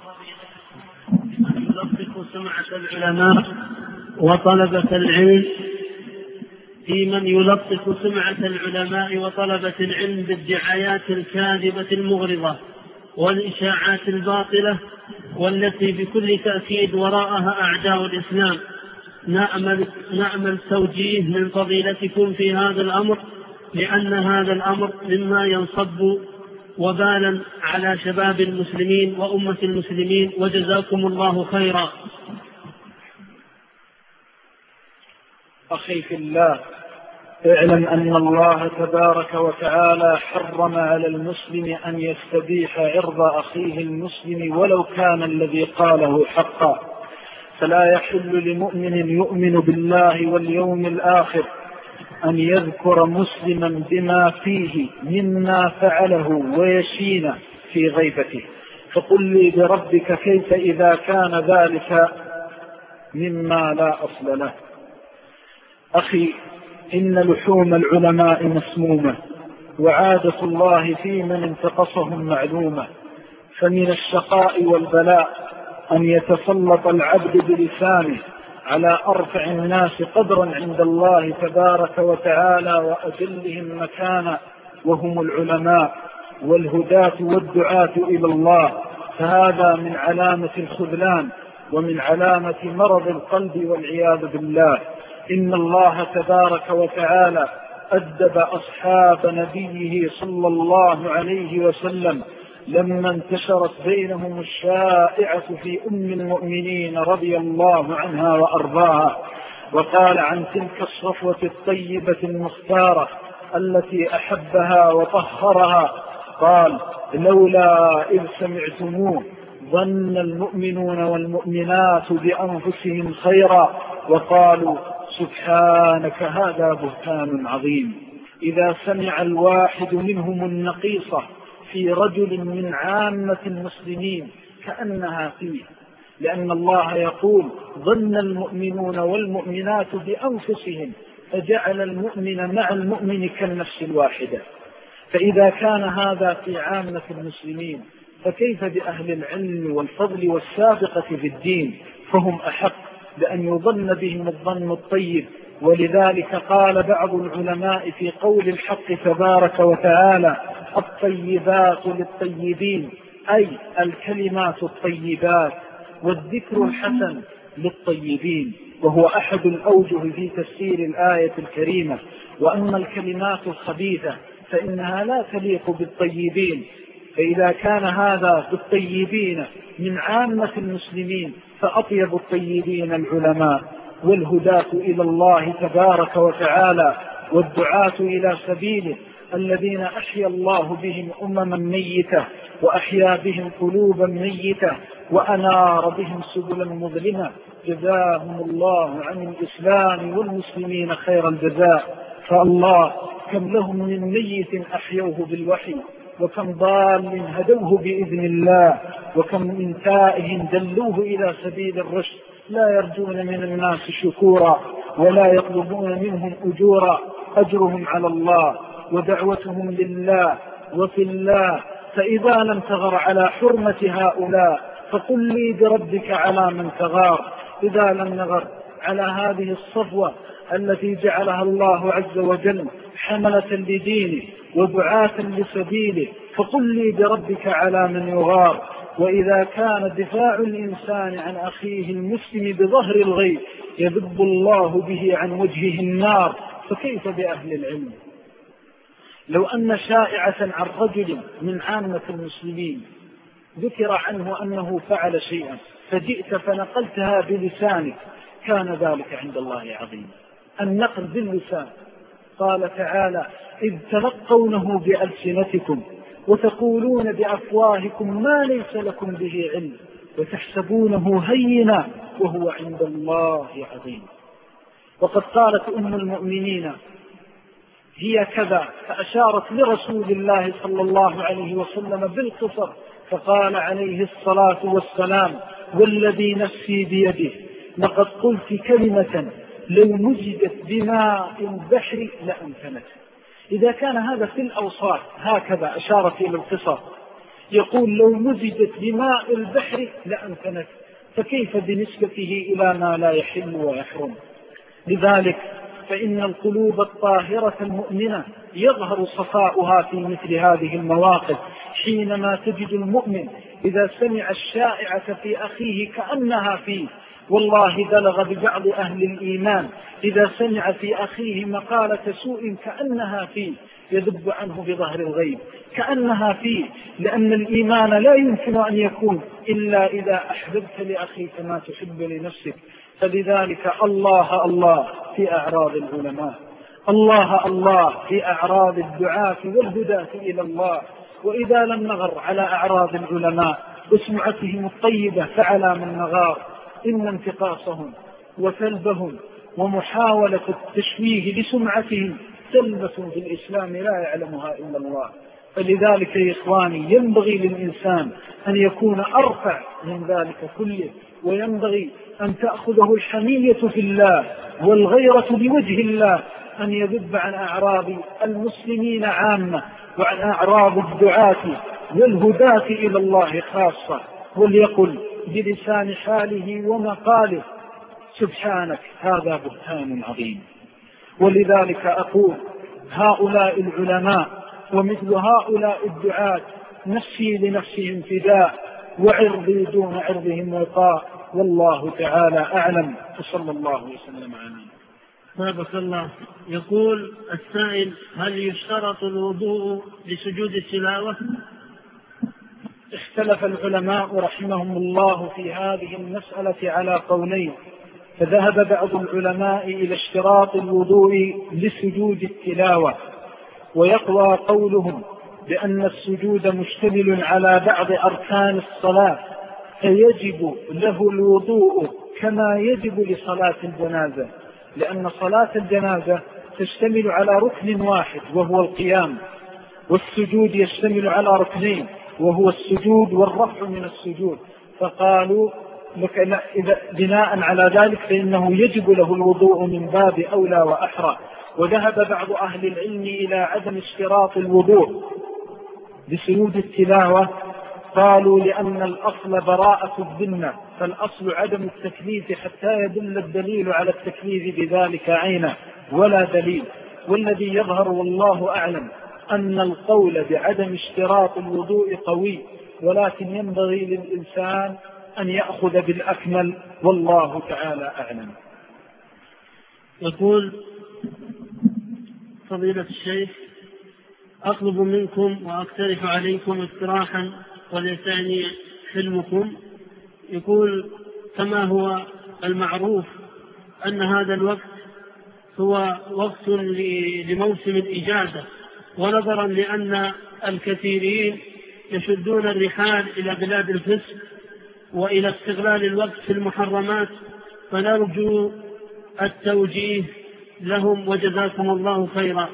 يلطف سمعة العلماء وطلبة العلم، في من يلطف سمعة العلماء وطلبة العلم بالدعايات الكاذبة المغرضة والإشاعات الباطلة والتي بكل تأكيد وراءها أعداء الإسلام. نأمل توجيه من فضيلتكم في هذا الأمر، لأن هذا الأمر مما ينصب وبالا على شباب المسلمين وأمة المسلمين، وجزاكم الله خيرا. أخي في الله، اعلم أن الله تبارك وتعالى حرم على المسلم أن يستبيح عرض أخيه المسلم ولو كان الذي قاله حقا، فلا يحل لمؤمن يؤمن بالله واليوم الآخر أن يذكر مسلما بما فيه مما فعله ويشين في غيبته. فقل لي بربك كيف إذا كان ذلك مما لا أصل له. أخي، إن لحوم العلماء مسمومة، وعادة الله في من انتقصهم معلومة، فمن الشقاء والبلاء أن يتسلط العبد بلسانه على أرفع الناس قدرا عند الله تبارك وتعالى وأجلهم مكانا، وهم العلماء والهداة والدعاة إلى الله. فهذا من علامة الخذلان ومن علامة مرض القلب والعياذ بالله. إن الله تبارك وتعالى أدب أصحاب نبيه صلى الله عليه وسلم لما انتشرت بينهم الشائعة في أم المؤمنين رضي الله عنها وأرضاها، وقال عن تلك الصفوة الطيبة المختارة التي أحبها وطهرها، قال: لولا إذ سمعتموه ظن المؤمنون والمؤمنات بأنفسهم خيرا وقالوا سبحانك هذا بهتان عظيم. إذا سمع الواحد منهم النقيصة في رجل من عامة المسلمين كأنها فيه، لأن الله يقول: ظن المؤمنون والمؤمنات بأنفسهم، فجعل المؤمن مع المؤمن كالنفس الواحدة. فإذا كان هذا في عامة المسلمين، فكيف بأهل العلم والفضل والسابقة في الدين؟ فهم أحق بأن يظن بهم الظن الطيب. ولذلك قال بعض العلماء في قول الحق تبارك وتعالى: الطيبات للطيبين، أي الكلمات الطيبات، والذكر الحسن للطيبين، وهو أحد الأوجه في تفسير الآية الكريمة. وأما الكلمات الخبيثة فإنها لا تليق بالطيبين. فإذا كان هذا بالطيبين من عامة المسلمين، فأطيب الطيبين العلماء والهداة إلى الله تبارك وتعالى والدعاة إلى سبيله، الذين أحيا الله بهم أمما ميتة وأحيا بهم قلوبا ميتة وأنار بهم سبلا مظلمة. جزاهم الله عن الإسلام والمسلمين خير الجزاء. فالله كم لهم من ميت أحيوه بالوحي، وكم ضال هدوه بإذن الله، وكم من تائه دلوه إلى سبيل الرشد، لا يرجون من الناس شكورا ولا يطلبون منهم أجورا. أجرهم على الله ودعوتهم لله وفي الله. فإذا لم تغر على حرمة هؤلاء فقل لي بربك على من تغار. إذا لم نغر على هذه الصفوة التي جعلها الله عز وجل حملة لدينه ودعاة لسبيله، فقل لي بربك على من يغار. وإذا كان دفاع الإنسان عن أخيه المسلم بظهر الغيب يذب الله به عن وجهه النار، فكيف بأهل العلم؟ لو أن شائعة عن رجل من عامة المسلمين ذكر عنه أنه فعل شيئا فجئت فنقلتها بلسانك، كان ذلك عند الله عظيم. النقل باللسان. قال تعالى: إذ تلقونه بألسنتكم وتقولون بأفواهكم ما ليس لكم به علم وتحسبونه هينا وهو عند الله عظيم. وقد قالت أم المؤمنين: هي كذا، فأشارت لرسول الله صلى الله عليه وسلم بالقصر، فقال عليه الصلاة والسلام: والذي نفسي بيده لقد قلت كلمة لو مزجت بماء البحر لأمكنت. إذا كان هذا في الأوصاف هكذا أشارت إلى القصر، يقول لو مزجت بماء البحر لأمكنت، فكيف بنسبته إلى ما لا يحل ويحرم؟ لذلك فإن القلوب الطاهرة المؤمنة يظهر صفاؤها في مثل هذه المواقف، حينما تجد المؤمن إذا سمع الشائعة في أخيه كأنها فيه. والله بلغ ببعض أهل الإيمان إذا سمع في أخيه مقالة سوء كأنها فيه يذب عنه بظهر الغيب، كأنها فيه، لأن الإيمان لا يمكن أن يكون إلا إذا أحببت لأخيك ما تحب لنفسك. فلذلك الله الله في أعراض العلماء، الله الله في أعراض الدعاة والهداة إلى الله. وإذا لم نغر على أعراض العلماء وسمعتهم الطيبة فعلى من نغار، إن انتقاصهم وسلبهم ومحاولة التشويه لسمعتهم سلبة في الإسلام لا يعلمها إلا الله. فلذلك يا إخواني ينبغي للإنسان أن يكون أرفع من ذلك كله، وينبغي أن تأخذه الحمية في الله والغيرة لوجه الله، أن يذب عن أعراض المسلمين عامة وعن أعراض الدعاة والهداة إلى الله خاصة، وليقل بلسان حاله ومقاله سبحانك هذا بهتان عظيم. ولذلك أقول هؤلاء العلماء ومثل هؤلاء الدعاة نفسي لنفسهم فداء، وعرضي دون عرضهم وقاء، والله تعالى أعلم، وصلى الله وسلم على نبينا. بارك الله. يقول السائل: هل يشترط الوضوء لسجود التلاوة؟ اختلف العلماء رحمهم الله في هذه المسألة على قولين، فذهب بعض العلماء إلى اشتراط الوضوء لسجود التلاوة، ويقوى قولهم بأن السجود مشتمل على بعض أركان الصلاة، فيجب له الوضوء كما يجب لصلاة الجنازة، لأن صلاة الجنازة تشتمل على ركن واحد وهو القيام، والسجود يشتمل على ركنين وهو السجود والرفع من السجود. فقالوا إذا بناء على ذلك فإنه يجب له الوضوء من باب أولى وأحرى. وذهب بعض أهل العلم إلى عدم اشتراط الوضوء بسجود التلاوة، قالوا لأن الأصل براءة الذمة، فالأصل عدم التكليف حتى يدل الدليل على التكليف بذلك عينه ولا دليل. والذي يظهر والله أعلم أن القول بعدم اشتراط الوضوء قوي، ولكن ينبغي للإنسان أن يأخذ بالأكمل، والله تعالى أعلم. يقول فضيلة الشيخ: أطلب منكم وأقترح عليكم اقتراحا وليسعني حلمكم. يقول: كما هو المعروف أن هذا الوقت هو وقت لموسم الإجازة، ونظرا لأن الكثيرين يشدون الرحال إلى بلاد الفسق وإلى استغلال الوقت في المحرمات، فنرجو التوجيه لهم وجزاكم الله خيرا.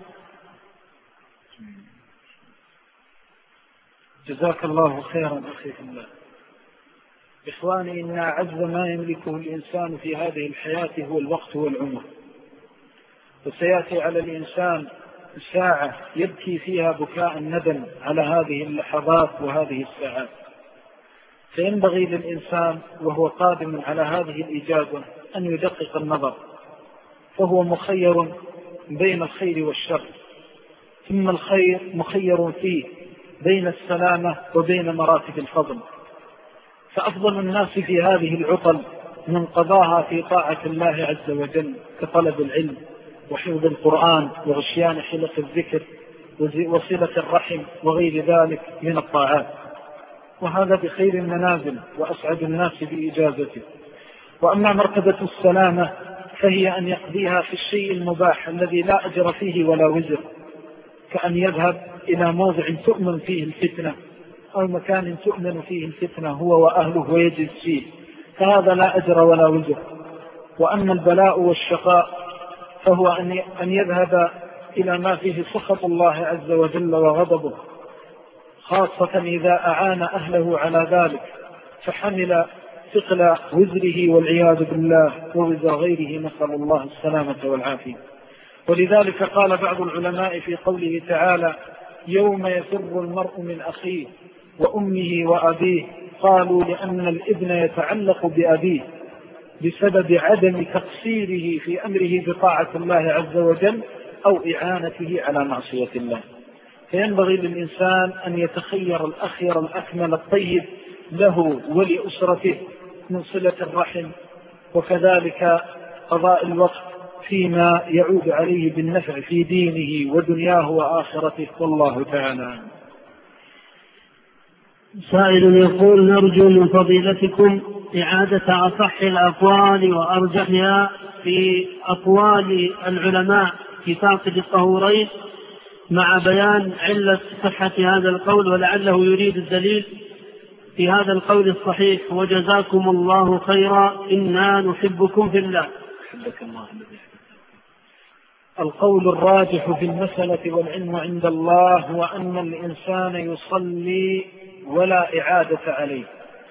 جزاك الله خيرا أخي الله. إخواني، إن أعز ما يملكه الإنسان في هذه الحياة هو الوقت والعمر، وسيأتي على الإنسان ساعة يبكي فيها بكاء الندم على هذه اللحظات وهذه الساعات، فينبغي للإنسان وهو قادم على هذه الإجازة أن يدقق النظر، فهو مخير بين الخير والشر، ثم الخير مخير فيه بين السلامة وبين مراتب الفضل. فأفضل الناس في هذه العطل من قضاها في طاعة الله عز وجل كطلب العلم وحفظ القرآن وغشيان حلق الذكر وصلة الرحم وغير ذلك من الطاعات، وهذا بخير المنازل وأسعد الناس بإجازته. وأما مرتبة السلامة فهي أن يقضيها في الشيء المباح الذي لا أجر فيه ولا وزر، كأن يذهب إلى موضع تؤمن فيه الفتنة أو مكان تؤمن فيه الفتنة هو وأهله ويجلس فيه، فهذا لا أجر ولا وزر. وأما البلاء والشقاء فهو أن يذهب إلى ما فيه سخط الله عز وجل وغضبه، خاصة إذا أعان أهله على ذلك فحمل ثقل وزره والعياذ بالله ووزر غيره، نسأل الله السلامة والعافية. ولذلك قال بعض العلماء في قوله تعالى: يوم يفر المرء من أخيه وأمه وأبيه؟ قالوا لأن الابن يتعلق بأبيه بسبب عدم تقصيره في أمره بطاعة الله عز وجل أو إعانته على معصية الله. فينبغي للإنسان أن يتخير الأخير الأكمل الطيب له ولأسرته من صلة الرحم، وكذلك قضاء الوقت فيما يعود عليه بالنفع في دينه ودنياه وآخرته، والله تعالى. سائل يقول: نرجو من فضيلتكم إعادة أصح الأقوال وأرجحها في أقوال العلماء في فاقد الطهورين، مع بيان علة صحة هذا القول، ولعله يريد الدليل في هذا القول الصحيح: وجزاكم الله خيرا إنا نحبكم في الله. القول الراجح في المسألة والعلم عند الله هو أن الإنسان يصلي ولا إعادة عليه.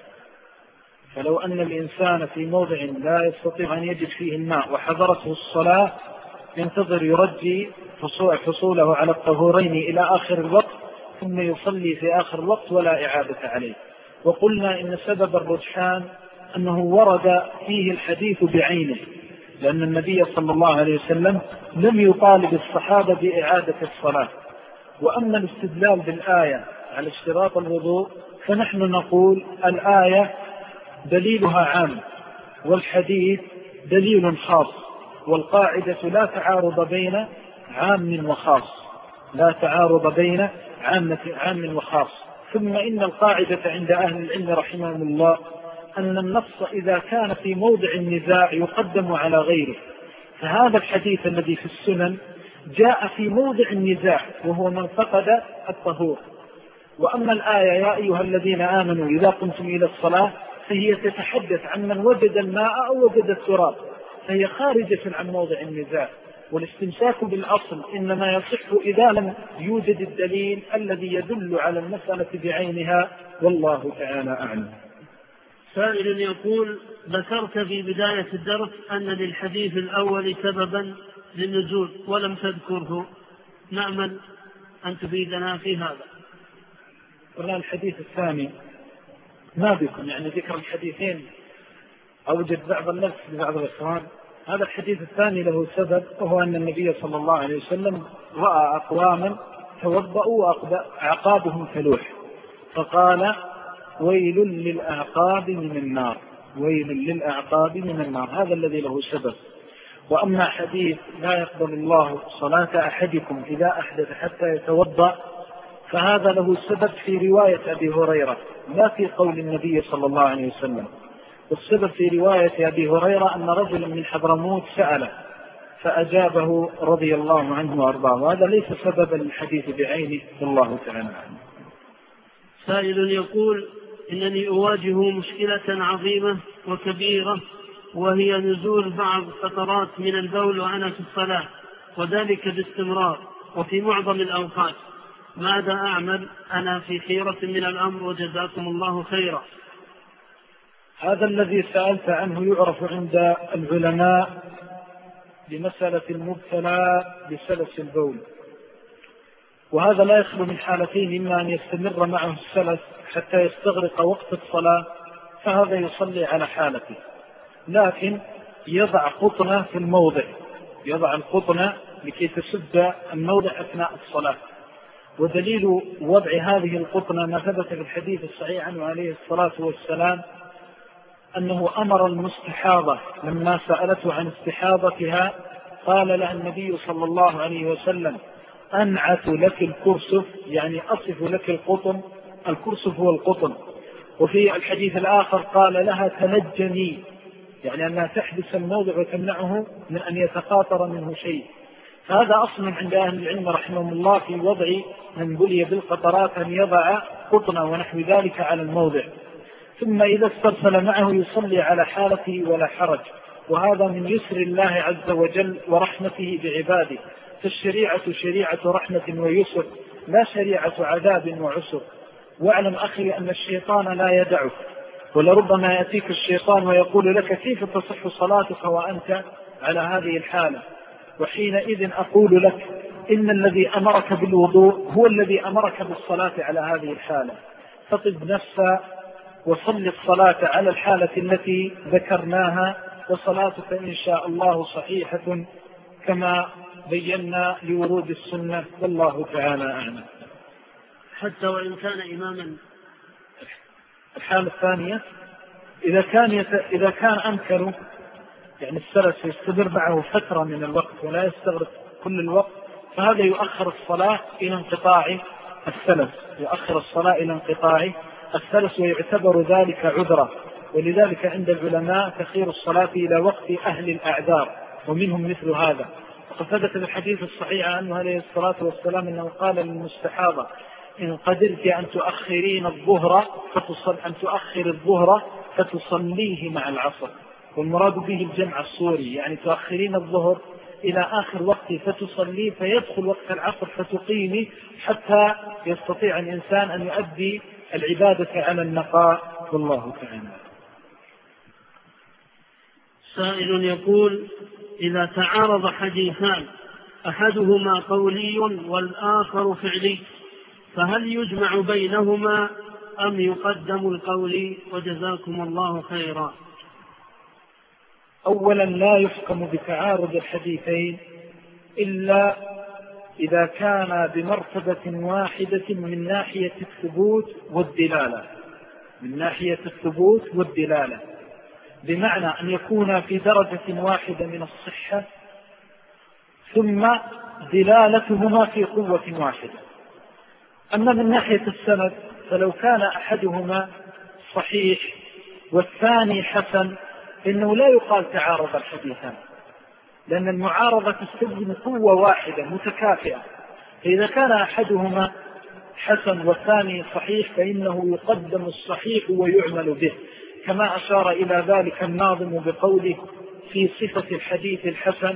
فلو أن الإنسان في موضع لا يستطيع أن يجد فيه الماء وحضرته الصلاة، ينتظر يرجي حصوله على الطهورين إلى آخر الوقت ثم يصلي في آخر الوقت ولا إعادة عليه. وقلنا إن سبب الرجحان أنه ورد فيه الحديث بعينه، لأن النبي صلى الله عليه وسلم لم يطالب الصحابة بإعادة الصلاة. وأما الاستدلال بالآية على اشتراط الوضوء فنحن نقول الآية دليلها عام والحديث دليل خاص، والقاعدة لا تعارض بين عام وخاص، لا تعارض بين عام وخاص. ثم إن القاعدة عند أهل العلم رحمهم الله أن النص إذا كان في موضع النزاع يقدم على غيره. فهذا الحديث الذي في السنن جاء في موضع النزاع وهو من فقد الطهور. وأما الآية يا أيها الذين آمنوا إذا قمتم إلى الصلاة فهي تتحدث عن من وجد الماء أو وجد التراب، فهي خارجة عن موضع النزاع. والاستمساك بالأصل إنما يصح إذا لم يوجد الدليل الذي يدل على المسألة بعينها، والله تعالى أعلم. سائل يقول: ذكرت في بداية الدرس أن للحديث الأول سببا للنزول ولم تذكره، نأمل أن تفيدنا في هذا. والله الحديث الثاني ما بكم يعني ذكر الحديثين أوجد بعض النفس لبعض الإخوان. هذا الحديث الثاني له سبب، وهو أن النبي صلى الله عليه وسلم رأى أقواما توضأوا وأعقابهم تلوح، فقال: ويل للأعقاب من النار، ويل للأعقاب من النار. هذا الذي له سبب. وأما حديث لا يقبل الله صلاة أحدكم إذا أحدث حتى يتوضأ، فهذا له سبب في رواية أبي هريرة لا في قول النبي صلى الله عليه وسلم. والسبب في رواية أبي هريرة أن رجلا من حضرموت سأله فأجابه رضي الله عنه وأرضاه، وهذا ليس سببا للحديث بعينه، والله تعالى عنه. سائل يقول: إنني أواجه مشكلة عظيمة وكبيرة، وهي نزول بعض فترات من البول وأنا في الصلاة، وذلك باستمرار وفي معظم الأوقات. ماذا أعمل؟ أنا في خيرة من الأمر وجزاكم الله خيرا. هذا الذي سألت عنه يعرف عند العلماء بمسألة المبتلى بسلس البول، وهذا لا يخلو من حالتين: إما أن يستمر معه السلس حتى يستغرق وقت الصلاة فهذا يصلي على حالته، لكن يضع قطنة في الموضع، يضع القطنة لكي تسد الموضع أثناء الصلاة. ودليل وضع هذه القطنة ما ثبت في الحديث الصحيح عنه عليه الصلاة والسلام أنه أمر المستحاضة لما سألته عن استحاضتها قال لها النبي صلى الله عليه وسلم: أنعت لك الكرسف، يعني أصف لك القطن، الكرسف هو القطن. وفي الحديث الآخر قال لها: تنجني، يعني أنها تحبس الموضع وتمنعه من أن يتقاطر منه شيء. فهذا أصل عند أهل العلم رحمهم الله في وضع من بلي بالقطرات أن يضع قطنة ونحو ذلك على الموضع، ثم إذا استرسل معه يصلي على حالته ولا حرج. وهذا من يسر الله عز وجل ورحمته بعباده، فالشريعة شريعة رحمة ويسر، لا شريعة عذاب وعسر. واعلم أخي أن الشيطان لا يدعك، ولربما يأتيك الشيطان ويقول لك: كيف تصح صلاتك وأنت على هذه الحالة؟ وحينئذ أقول لك: إن الذي أمرك بالوضوء هو الذي أمرك بالصلاة على هذه الحالة، فطب نفسا وصل الصلاة على الحالة التي ذكرناها، وصلاتك إن شاء الله صحيحة كما بينا لورود السنة، والله تعالى أعلم. حتى وإن كان إماما. الحالة الثانية إذا كان أمكنه، يعني السلس يستمر معه فترة من الوقت ولا يستغرق كل الوقت، فهذا يؤخر الصلاة إلى انقطاع السلس، يؤخر الصلاة إلى انقطاع السلس، ويعتبر ذلك عذرا. ولذلك عند العلماء تخير الصلاة إلى وقت أهل الأعذار، ومنهم مثل هذا. وقد ثبت بالحديث الصحيح عنه عليه الصلاة والسلام أنه قال للمستحاضة: إن قدرت أن تؤخر الظهر فتصليه مع العصر. والمراد به الجمع الصوري، يعني تؤخرين الظهر إلى آخر وقت فتصلي، فيدخل وقت العصر فتقيمي حتى يستطيع الإنسان أن يؤدي العبادة على النقاء، والله تعالى. سائل يقول: إذا تعارض حديثان أحدهما قولي والآخر فعلي، فهل يجمع بينهما أم يقدم القولي؟ وجزاكم الله خيرا. أولا، لا يحكم بتعارض الحديثين إلا إذا كان بمرتبة واحدة من ناحية الثبوت والدلالة، بمعنى أن يكون في درجة واحدة من الصحة، ثم دلالتهما في قوة واحدة. أما من ناحية السند، فلو كان أحدهما صحيح والثاني حسن، إنه لا يقال تعارض الحديثان، لأن المعارضة تستلزم قوة واحدة متكافئة. فإذا كان أحدهما حسن والثاني صحيح، فإنه يقدم الصحيح ويعمل به، كما أشار إلى ذلك الناظم بقوله في صفة الحديث الحسن: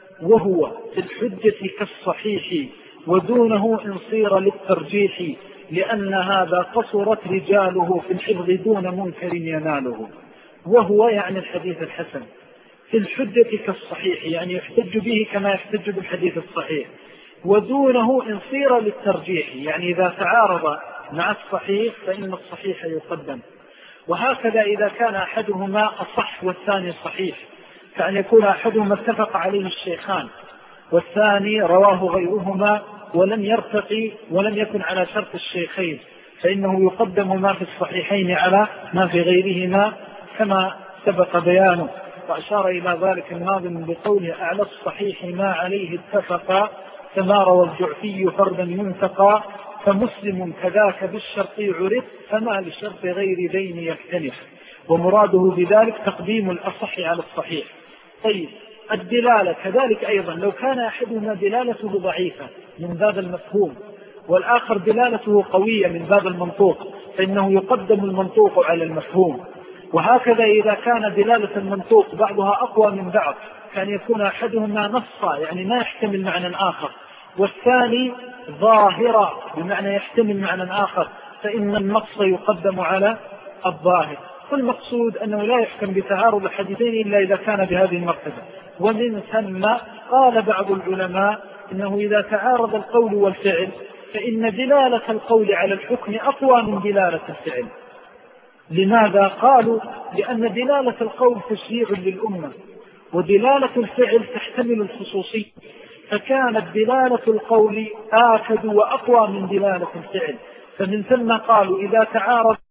وهو في الحجة كالصحيح ودونه إن صير للترجيح، لأن هذا قصرت رجاله في الحفظ دون منكر يناله. وهو يعني الحديث الحسن في الحجة كالصحيح، يعني يحتج به كما يحتج بالحديث الصحيح، ودونه إن صير للترجيح، يعني إذا تعارض مع الصحيح فإن الصحيح يقدم. وهكذا إذا كان أحدهما أصح والثاني صحيح، كأن يكون أحدهما اتفق عليه الشيخان والثاني رواه غيرهما ولم يرتقي ولم يكن على شرط الشيخين، فإنه يقدم ما في الصحيحين على ما في غيرهما كما سبق بيانه. وأشار إلى ذلك الناظم بقوله: أعلى الصحيح ما عليه اتفقا، كما روى الجعفي فردا ينتقى، فمسلم كذاك بالشرط عرف، فما لشرط غير دين يختلف. ومراده بذلك تقديم الأصح على الصحيح. طيب، الدلالة كذلك أيضا، لو كان أحدهما دلالته ضعيفة من باب المفهوم والآخر دلالته قوية من باب المنطوق، فإنه يقدم المنطوق على المفهوم. وهكذا إذا كان دلالة المنطوق بعضها أقوى من بعض، كان يكون أحدهما نصا يعني ما يحتمل معنى آخر، والثاني ظاهرا بمعنى يحتمل معنى آخر، فإن النص يقدم على الظاهر. فالمقصود أنه لا يحكم بتعارض الحديثين إلا إذا كان بهذه المرتبة. ومن ثم قال بعض العلماء إنه إذا تعارض القول والفعل فإن دلالة القول على الحكم أقوى من دلالة الفعل. لماذا؟ قالوا: لأن دلالة القول تشريع للأمة، ودلالة الفعل تحتمل الخصوصية، فكانت دلالة القول آكد وأقوى من دلالة الفعل. فمن ثم قالوا: إذا تعارض